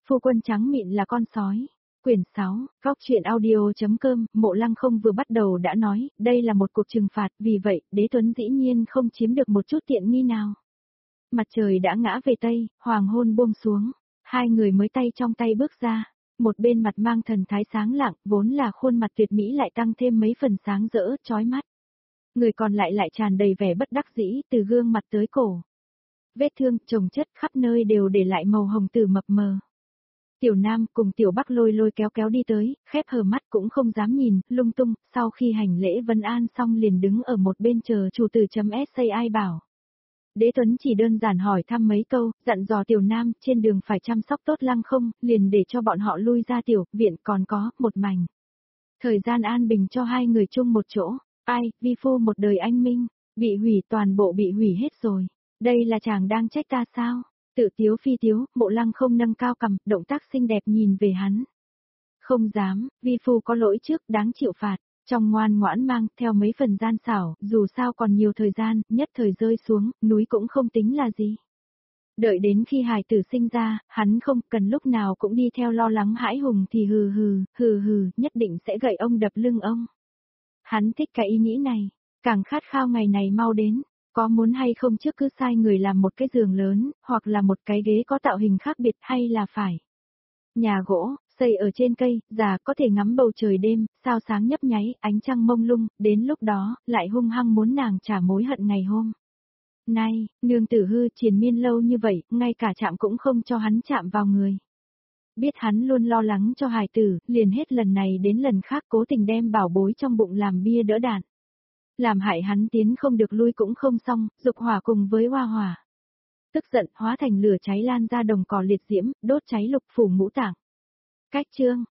Phu quân trắng mịn là con sói. Quyển 6, Góc truyện audio.com, Mộ Lăng Không vừa bắt đầu đã nói, đây là một cuộc trừng phạt, vì vậy, Đế Tuấn dĩ nhiên không chiếm được một chút tiện nghi nào. Mặt trời đã ngã về Tây, hoàng hôn buông xuống, hai người mới tay trong tay bước ra, một bên mặt mang thần thái sáng lặng, vốn là khuôn mặt tuyệt mỹ lại tăng thêm mấy phần sáng rỡ, chói mắt. Người còn lại lại tràn đầy vẻ bất đắc dĩ, từ gương mặt tới cổ. Vết thương, chồng chất khắp nơi đều để lại màu hồng tử mập mờ. Tiểu Nam cùng Tiểu Bắc lôi kéo kéo đi tới, khép hờ mắt cũng không dám nhìn, lung tung, sau khi hành lễ vân an xong liền đứng ở một bên chờ chủ từ.sai bảo. Đế Tuấn chỉ đơn giản hỏi thăm mấy câu, dặn dò Tiểu Nam trên đường phải chăm sóc tốt Lăng Không, liền để cho bọn họ lui ra tiểu viện còn có một mảnh. Thời gian an bình cho hai người chung một chỗ, ai, vi phu một đời anh minh, bị hủy toàn bộ bị hủy hết rồi. Đây là chàng đang trách ta sao? Tự tiếu phi tiếu, Mộ Lăng Không nâng cao cằm, động tác xinh đẹp nhìn về hắn. Không dám, vi phu có lỗi trước, đáng chịu phạt. Trong ngoan ngoãn mang theo mấy phần gian xảo, dù sao còn nhiều thời gian, nhất thời rơi xuống, núi cũng không tính là gì. Đợi đến khi hài tử sinh ra, hắn không cần lúc nào cũng đi theo lo lắng hãi hùng thì hừ, nhất định sẽ gậy ông đập lưng ông. Hắn thích cái ý nghĩ này, càng khát khao ngày này mau đến. Có muốn hay không trước cứ sai người làm một cái giường lớn, hoặc là một cái ghế có tạo hình khác biệt hay là phải. Nhà gỗ, xây ở trên cây, già có thể ngắm bầu trời đêm, sao sáng nhấp nháy, ánh trăng mông lung, đến lúc đó, lại hung hăng muốn nàng trả mối hận ngày hôm. Này, nương tử hư triền miên lâu như vậy, ngay cả chạm cũng không cho hắn chạm vào người. Biết hắn luôn lo lắng cho hài tử, liền hết lần này đến lần khác cố tình đem bảo bối trong bụng làm bia đỡ đạn. Làm hại hắn tiến không được lui cũng không xong, dục hỏa cùng với hoa hỏa. Tức giận hóa thành lửa cháy lan ra đồng cỏ liệt diễm, đốt cháy lục phủ ngũ tạng. Cách chương,